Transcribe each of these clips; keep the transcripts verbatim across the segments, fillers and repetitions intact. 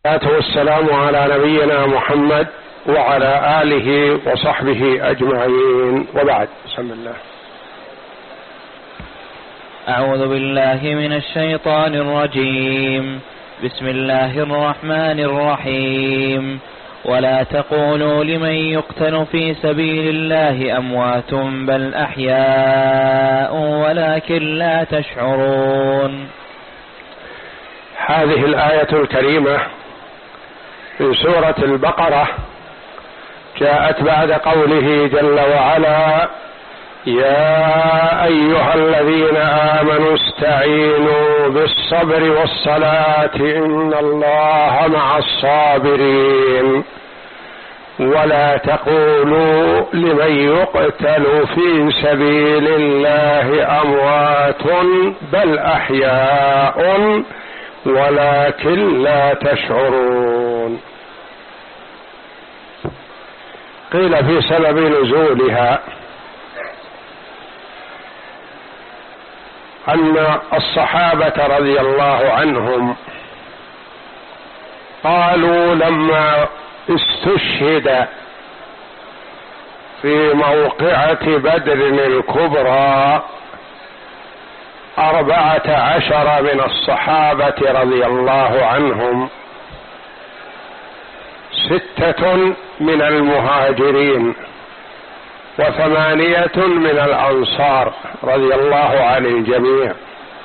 والصلاة والسلام على نبينا محمد وعلى آله وصحبه أجمعين، وبعد. بسم الله. أعوذ بالله من الشيطان الرجيم. بسم الله الرحمن الرحيم. ولا تقولوا لمن يقتل في سبيل الله أموات بل أحياء ولكن لا تشعرون. هذه الآية الكريمة في سورة البقرة جاءت بعد قوله جل وعلا: يا أيها الذين آمنوا استعينوا بالصبر والصلاة إن الله مع الصابرين ولا تقولوا لمن يقتل في سبيل الله أموات بل أحياء ولكن لا تشعرون. قيل في سبب نزولها أن الصحابة رضي الله عنهم قالوا لما استشهد في موقعة بدر الكبرى أربعة عشر من الصحابة رضي الله عنهم، ستة من المهاجرين وثمانية من الأنصار رضي الله عن الجميع،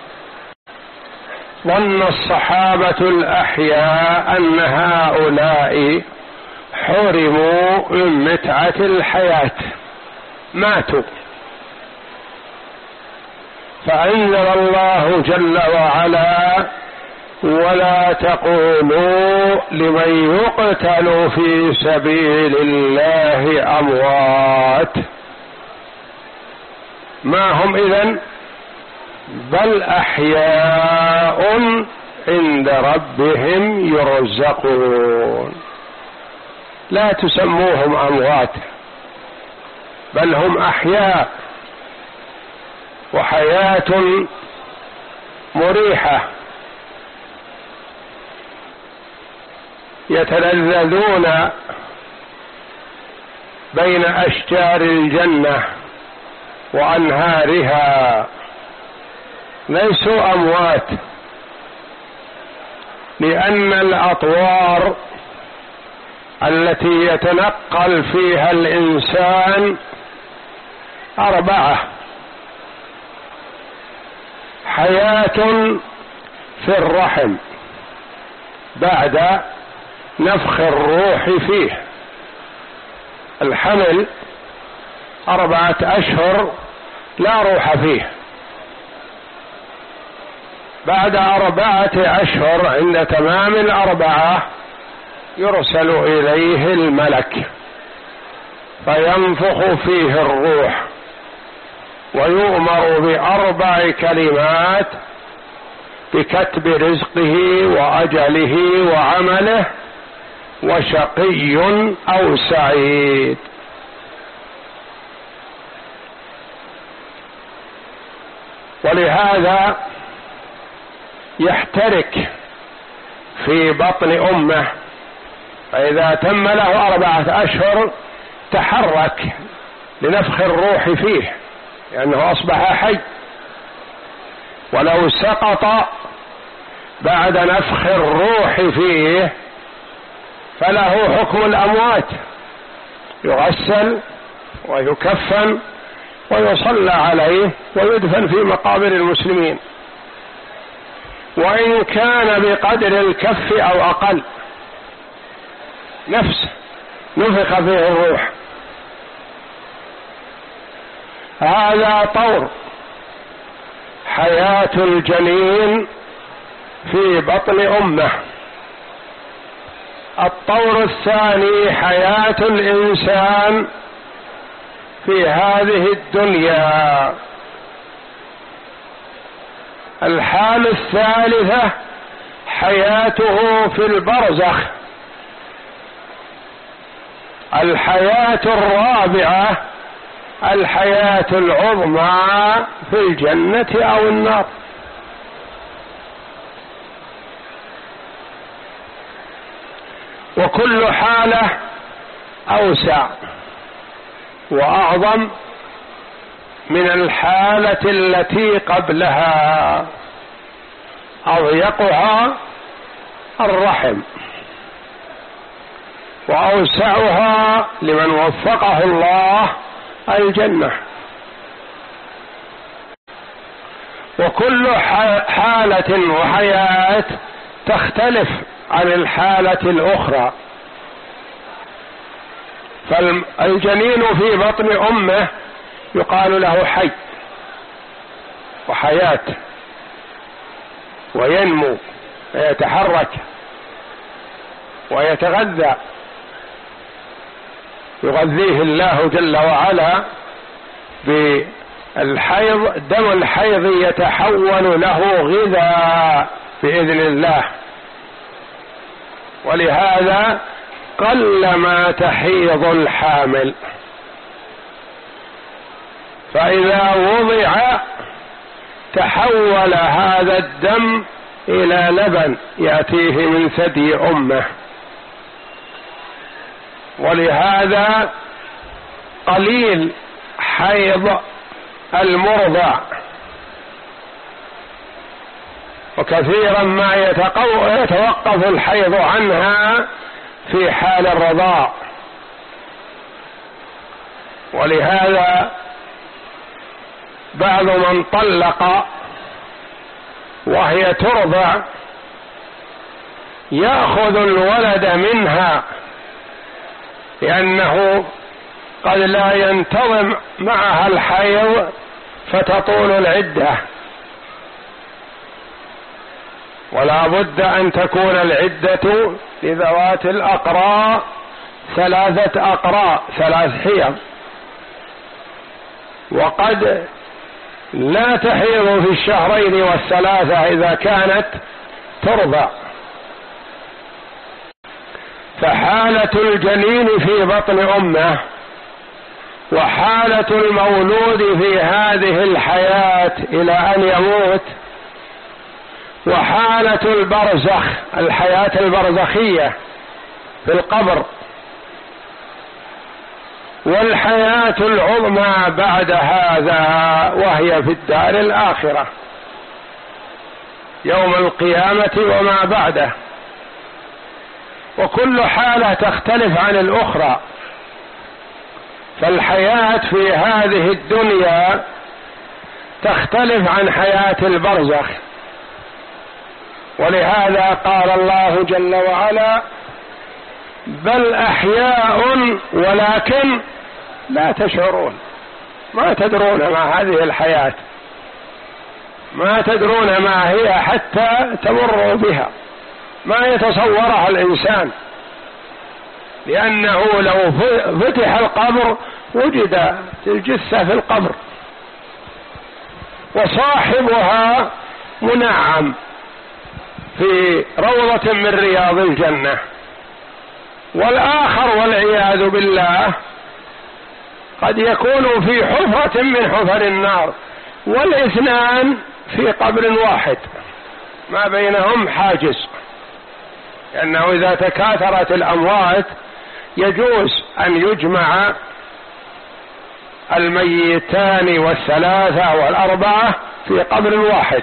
ظن الصحابة الأحياء أن هؤلاء حرموا من متعة الحياة، ماتوا، فأنزل الله جل وعلا: ولا تقولوا لمن يقتل في سبيل الله أموات، ما هم إذن بل أحياء عند ربهم يرزقون. لا تسموهم أموات بل هم أحياء، وحياة مريحة يتلذذون بين أشجار الجنة وأنهارها، ليسوا أموات، لأن الأطوار التي يتنقل فيها الإنسان أربعة: حياة في الرحم بعد نفخ الروح فيه، الحمل أربعة أشهر لا روح فيه، بعد أربعة أشهر عند تمام الأربعة يرسل إليه الملك فينفخ فيه الروح ويؤمر بأربع كلمات بكتب رزقه وأجله وعمله وشقي أو سعيد. ولهذا يحترك في بطن أمه، فإذا تم له أربعة أشهر تحرك لنفخ الروح فيه لأنه أصبح حي، ولو سقط بعد نفخ الروح فيه فله حكم الأموات، يغسل ويكفن ويصلى عليه ويدفن في مقابر المسلمين، وإن كان بقدر الكف أو أقل نفس نفخ فيه الروح. هذا طور حياة الجنين في بطن أمه. الطور الثاني حياة الإنسان في هذه الدنيا. الحالة الثالثة حياته في البرزخ. الحياة الرابعة الحياة العظمى في الجنة أو النار. وكل حالة أوسع وأعظم من الحالة التي قبلها، أضيقها الرحم وأوسعها لمن وفقه الله الجنة. وكل حالة وحياة تختلف عن الحالة الأخرى. فالجنين في بطن أمه يقال له حي وحياة، وينمو ويتحرك ويتغذى، يغذيه الله جل وعلا بالحيض، دم الحيض يتحول له غذاء بإذن الله. ولهذا قلما تحيض الحامل، فإذا وضع تحول هذا الدم إلى لبن يأتيه من ثدي أمه. ولهذا قليل حيض المرضع، وكثيرا ما يتوقف الحيض عنها في حال الرضاع. ولهذا بعض من طلق وهي ترضع يأخذ الولد منها، لأنه قد لا ينتظم معها الحيض فتطول العدة، ولا بد أن تكون العدة لذوات الأقراء ثلاثة أقراء، ثلاث حيض. وقد لا تحيض في الشهرين والثلاثة إذا كانت ترضع. فحالة الجنين في بطن أمه وحالة المولود في هذه الحياة إلى أن يموت، وحالة البرزخ الحياة البرزخية في القبر، والحياة العظمى بعد هذا وهي في الدار الآخرة يوم القيامة وما بعده. وكل حالة تختلف عن الأخرى، فالحياة في هذه الدنيا تختلف عن حياة البرزخ. ولهذا قال الله جل وعلا: بل أحياء ولكن لا تشعرون. ما تدرون ما هذه الحياة، ما تدرون ما هي حتى تمروا بها، ما يتصورها الإنسان، لأنه لو فتح القبر وجد الجثة في القبر، وصاحبها منعم في روضة من رياض الجنة، والآخر والعياذ بالله قد يكون في حفرة من حفر النار، والاثنان في قبر واحد ما بينهم حاجز، لأنه إذا تكاثرت الأموات يجوز أن يجمع الميتان والثلاثة والأربعة في قبر واحد،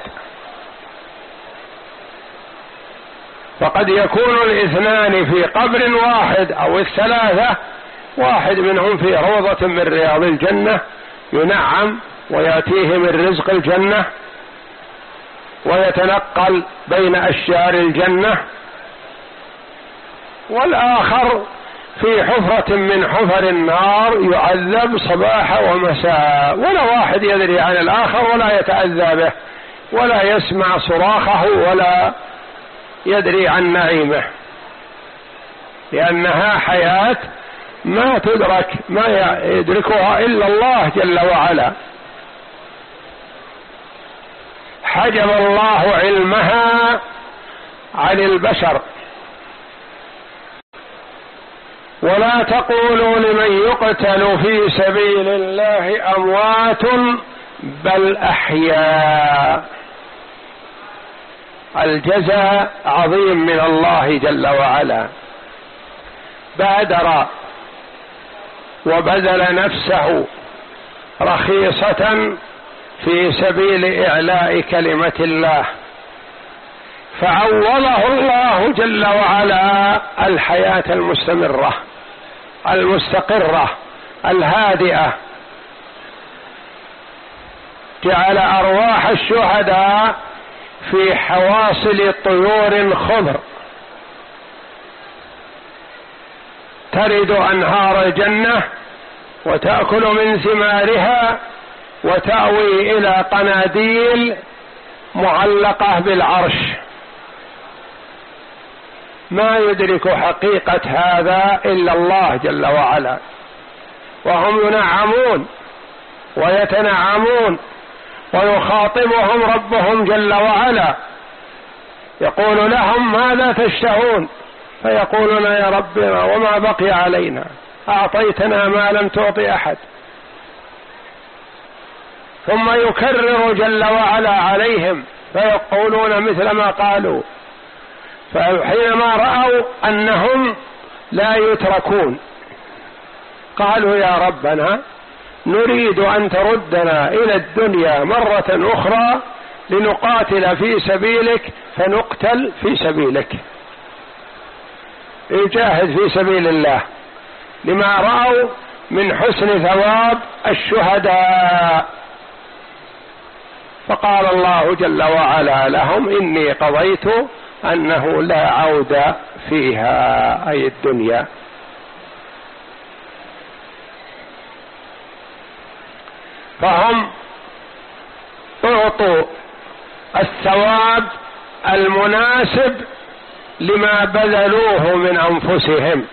فقد يكون الاثنان في قبر واحد أو الثلاثة، واحد منهم في روضة من رياض الجنة ينعم ويأتيه من رزق الجنة ويتنقل بين أشجار الجنة، والآخر في حفرة من حفر النار يعذب صباح ومساء، ولا واحد يدري عن الآخر ولا يتأذى به ولا يسمع صراخه ولا يدري عن نعيمه، لأنها حياة ما تدرك، ما يدركها إلا الله جل وعلا. حجب الله علمها عن البشر. ولا تقولوا لمن يقتل في سبيل الله أموات بل أحياء. الجزاء عظيم من الله جل وعلا، بادر وبذل نفسه رخيصة في سبيل إعلاء كلمة الله، فعوضه الله جل وعلا الحياة المستمرة المستقرة الهادئة، جعل أرواح الشهداء في حواصل طيور خضر ترد أنهار الجنة وتأكل من ثمارها وتأوي إلى قناديل معلقة بالعرش. ما يدرك حقيقة هذا إلا الله جل وعلا، وهم ينعمون ويتنعمون ويخاطبهم ربهم جل وعلا يقول لهم ماذا تشتهون؟ فيقولون يا ربنا وما بقي علينا، أعطيتنا ما لم تعطي أحد. ثم يكرر جل وعلا عليهم فيقولون مثل ما قالوا، فحينما رأوا أنهم لا يتركون قالوا يا ربنا نريد أن تردنا إلى الدنيا مرة أخرى لنقاتل في سبيلك فنقتل في سبيلك، يجاهد في سبيل الله، لما رأوا من حسن ثواب الشهداء. فقال الله جل وعلا لهم إني قضيت أنه لا عود فيها، أي الدنيا. فهم أعطوا الثواب المناسب لما بذلوه من أنفسهم.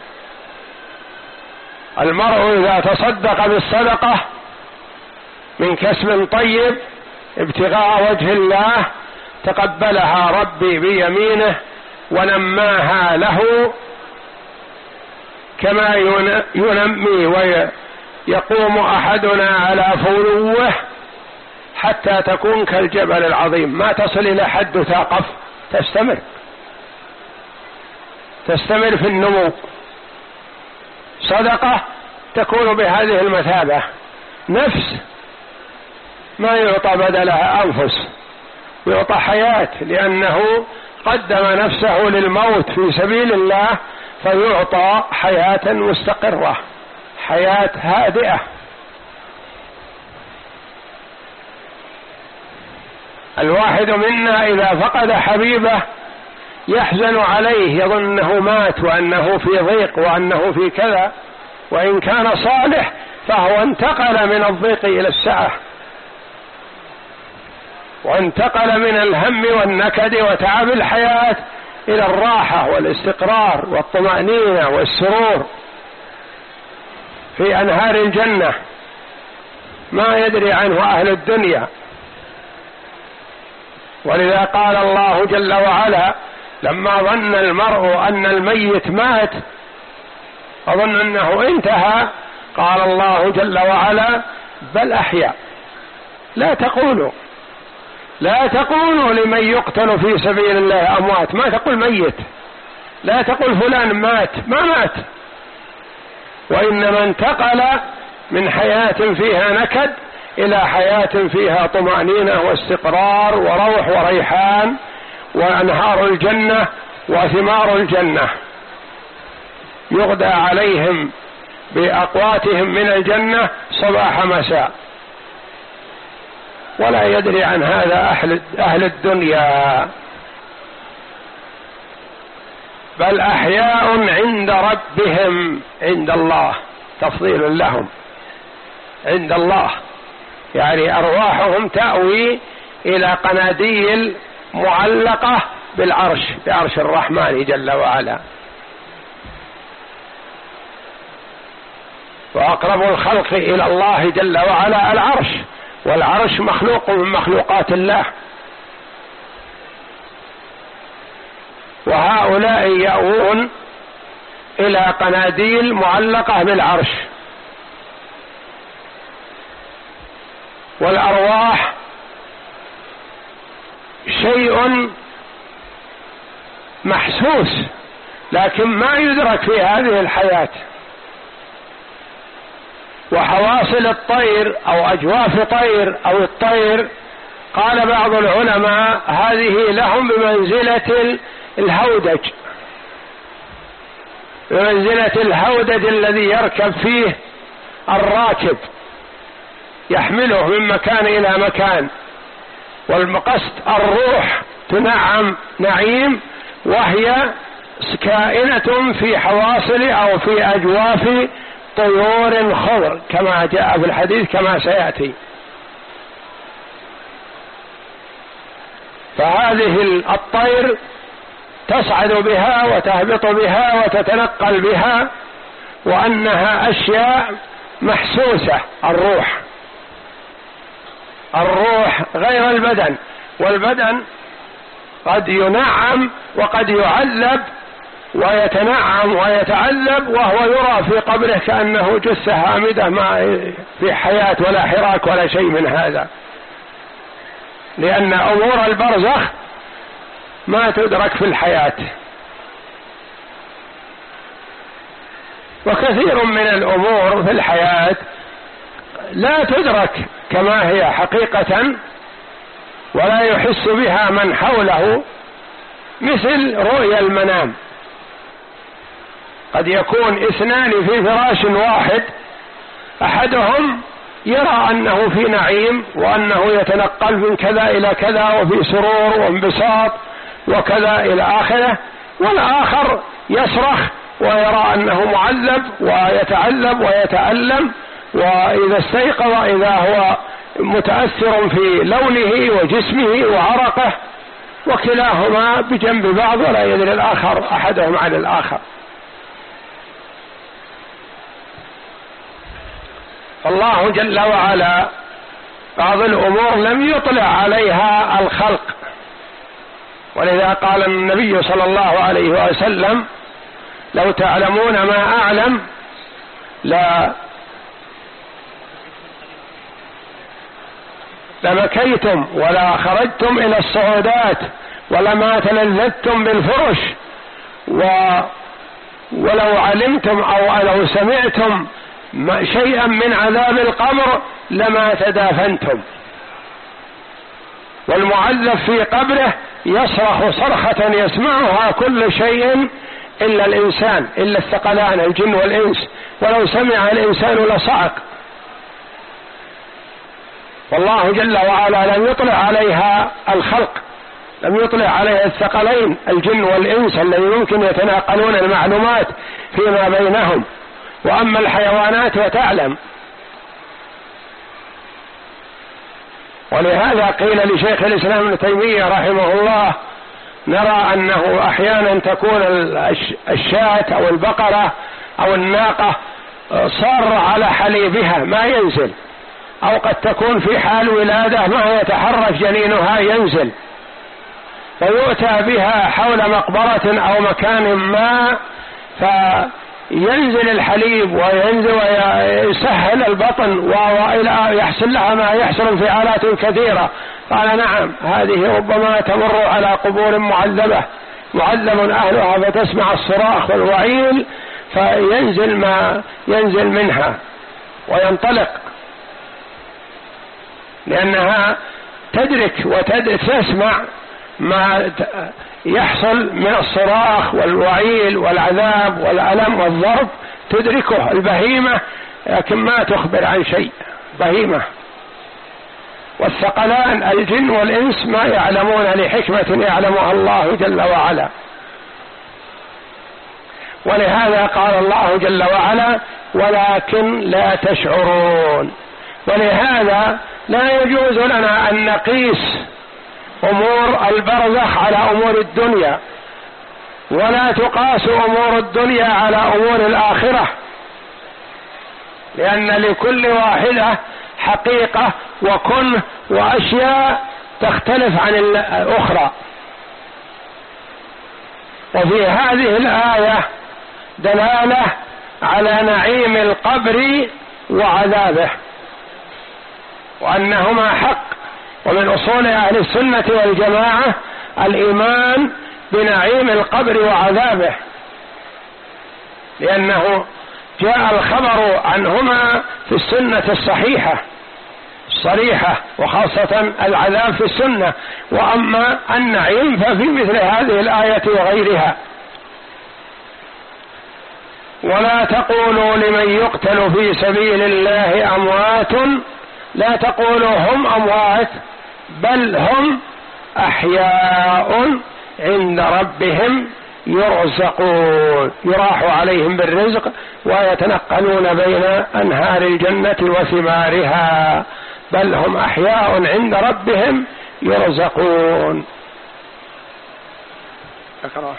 المرء إذا تصدق بالصدقة من كسب طيب ابتغاء وجه الله تقبلها ربي بيمينه ونماها له كما ينمي ويقوم أحدنا على فلوه حتى تكون كالجبل العظيم، ما تصل إلى حد ثاقف، تستمر تستمر في النمو. صدقة تكون بهذه المثابة، نفس ما يعطى بدلها أنفس، يعطى حياة، لأنه قدم نفسه للموت في سبيل الله فيعطى حياة مستقرة، حياة هادئة. الواحد منا إذا فقد حبيبه يحزن عليه، يظن أنه مات وأنه في ضيق وأنه في كذا، وإن كان صالح فهو انتقل من الضيق إلى السعة، وانتقل من الهم والنكد وتعب الحياة إلى الراحة والاستقرار والطمأنينة والسرور في أنهار الجنة ما يدري عنه أهل الدنيا. ولذا قال الله جل وعلا لما ظن المرء أن الميت مات أظن أنه انتهى، قال الله جل وعلا بل أحيا. لا تقولوا لا تقولوا لمن يقتل في سبيل الله أموات، ما تقول ميت، لا تقول فلان مات، ما مات، وإنما انتقل من حياة فيها نكد إلى حياة فيها طمأنينة واستقرار وروح وريحان وأنهار الجنة وثمار الجنة، يغدى عليهم بأقواتهم من الجنة صباح مساء. ولا يدري عن هذا أهل الدنيا. بل أحياء عند ربهم، عند الله، تفضيل لهم عند الله، يعني أرواحهم تأوي إلى قناديل معلقة بالعرش، بعرش الرحمن جل وعلا. وأقرب الخلق إلى الله جل وعلا العرش، والعرش مخلوق من مخلوقات الله. وهؤلاء يأوون إلى قناديل معلقة بالعرش. والأرواح شيء محسوس لكن ما يدرك في هذه الحياة. وحواصل الطير أو أجواف طير أو الطير، قال بعض العلماء هذه لهم بمنزلة الهودج، بمنزلة الهودج الذي يركب فيه الراكب يحمله من مكان إلى مكان. والمقصد الروح تنعم نعيم، وهي كائنة في حواصل أو في أجواف طيور خضر كما جاء في الحديث كما سيأتي. فهذه الطير تصعد بها وتهبط بها وتتنقل بها، وأنها أشياء محسوسة. الروح الروح غير البدن، والبدن قد ينعم وقد يعذب، ويتنعم ويتعذب وهو يرى في قبره كأنه جثة هامدة ما في حياة ولا حراك ولا شيء من هذا، لأن أمور البرزخ ما تدرك في الحياة. وكثير من الأمور في الحياة لا تدرك كما هي حقيقة، ولا يحس بها من حوله، مثل رؤيا المنام. قد يكون اثنان في فراش واحد، أحدهم يرى أنه في نعيم وأنه يتنقل من كذا إلى كذا وفي سرور وانبساط وكذا إلى آخره، والآخر يصرخ ويرى أنه معذب ويتعذب ويتألم، وإذا استيقظ إذا هو متأثر في لونه وجسمه وعرقه، وكلاهما بجنب بعض ولا يدري الآخر أحدهم عن الآخر. الله جل وعلا بعض الأمور لم يطلع عليها الخلق، ولذا قال النبي صلى الله عليه وسلم: لو تعلمون ما أعلم لا لبكيتم ولا خرجتم إلى الصعودات ولما تلذذتم بالفرش، و ولو علمتم أو لو سمعتم شيئا من عذاب القبر لما تدافنتم. والمعذب في قبره يصرخ صرخة يسمعها كل شيء إلا الإنسان، إلا الثقلان الجن والإنس، ولو سمع الإنسان لصعق. والله جل وعلا لم يطلع عليها الخلق، لم يطلع عليها الثقلين الجن والإنس الذي يمكن يتناقلون المعلومات فيما بينهم. وأما الحيوانات فتعلم. ولهذا قيل لشيخ الإسلام ابن تيمية رحمه الله: نرى أنه أحيانا تكون الشاة أو البقرة أو الناقة صار على حليبها ما ينزل، أو قد تكون في حال ولادة ما يتحرك جنينها ينزل، فيؤتى بها حول مقبرة أو مكان ما فينزل الحليب وينزل ويسهل البطن ويحصل لها ما يحصل في آلات كثيرة. قال: نعم، هذه ربما تمر على قبور معذبة معذب أهلها فتسمع الصراخ والوعيل فينزل ما ينزل منها وينطلق، لأنها تدرك وتسمع ما يحصل من الصراخ والوعيل والعذاب والألم والضرب، تدركه البهيمة لكن ما تخبر عن شيء، بهيمة. والثقلان الجن والإنس ما يعلمون لحكمة يعلمها الله جل وعلا. ولهذا قال الله جل وعلا: ولكن لا تشعرون. ولهذا لا يجوز لنا أن نقيس أمور البرزخ على أمور الدنيا، ولا تقاس أمور الدنيا على أمور الآخرة، لأن لكل واحدة حقيقة وكنه وأشياء تختلف عن الأخرى. وفي هذه الآية دلالة على نعيم القبر وعذابه، وأنهما حق. ومن أصول أهل السنة والجماعة الإيمان بنعيم القبر وعذابه، لأنه جاء الخبر عنهما في السنة الصحيحة الصريحة، وخاصة العذاب في السنة، وأما النعيم ففي مثل هذه الآية وغيرها. ولا تقولوا لمن يقتل في سبيل الله أموات، لا تقولوا هم أموات، بل هم أحياء عند ربهم يرزقون، يراح عليهم بالرزق ويتنقلون بين أنهار الجنة وثمارها، بل هم أحياء عند ربهم يرزقون. أقرأ.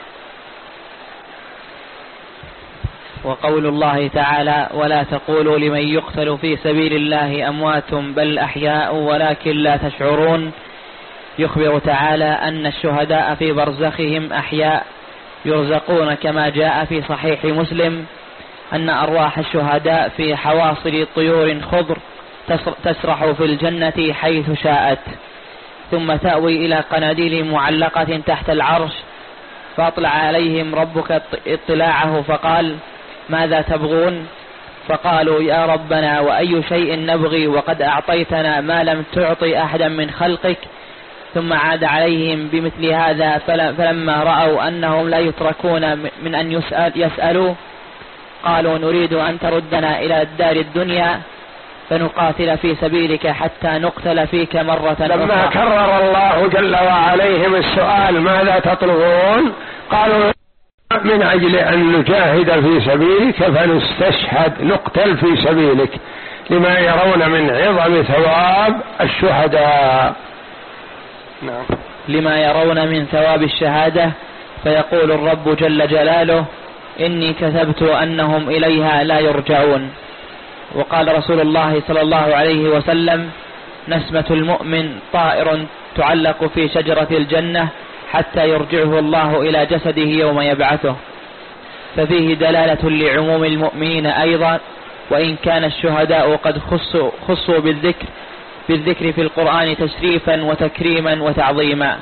وقول الله تعالى: ولا تقولوا لمن يقتل في سبيل الله أموات بل أحياء ولكن لا تشعرون، يخبر تعالى أن الشهداء في برزخهم أحياء يرزقون، كما جاء في صحيح مسلم أن أرواح الشهداء في حواصل طيور خضر تسرح في الجنة حيث شاءت، ثم تأوي إلى قناديل معلقة تحت العرش، فأطلع عليهم ربك اطلاعه فقال: ماذا تبغون؟ فقالوا: يا ربنا وأي شيء نبغي وقد أعطيتنا ما لم تعطي أحدا من خلقك. ثم عاد عليهم بمثل هذا، فلما رأوا أنهم لا يتركون من أن يسأل يسألوا قالوا: نريد أن تردنا إلى الدار الدنيا فنقاتل في سبيلك حتى نقتل فيك مرة أخرى. لما كرر الله جل وعليهم السؤال ماذا تطلبون، قالوا: من أجل أن نجاهد في سبيلك فنستشهد، نقتل في سبيلك، لما يرون من عظم ثواب الشهداء. نعم. لما يرون من ثواب الشهادة، فيقول الرب جل جلاله: إني كتبت أنهم إليها لا يرجعون. وقال رسول الله صلى الله عليه وسلم: نسمة المؤمن طائر تعلق في شجرة الجنة حتى يرجعه الله إلى جسده يوم يبعثه. ففيه دلالة لعموم المؤمنين أيضا، وإن كان الشهداء قد خصوا, خصوا بالذكر بالذكر في القرآن تشريفا وتكريما وتعظيما.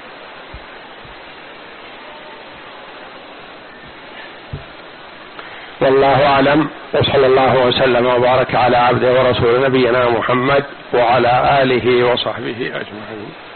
والله أعلم، وصلى الله وسلم وبارك على عبده ورسول نبينا محمد وعلى آله وصحبه أجمعين.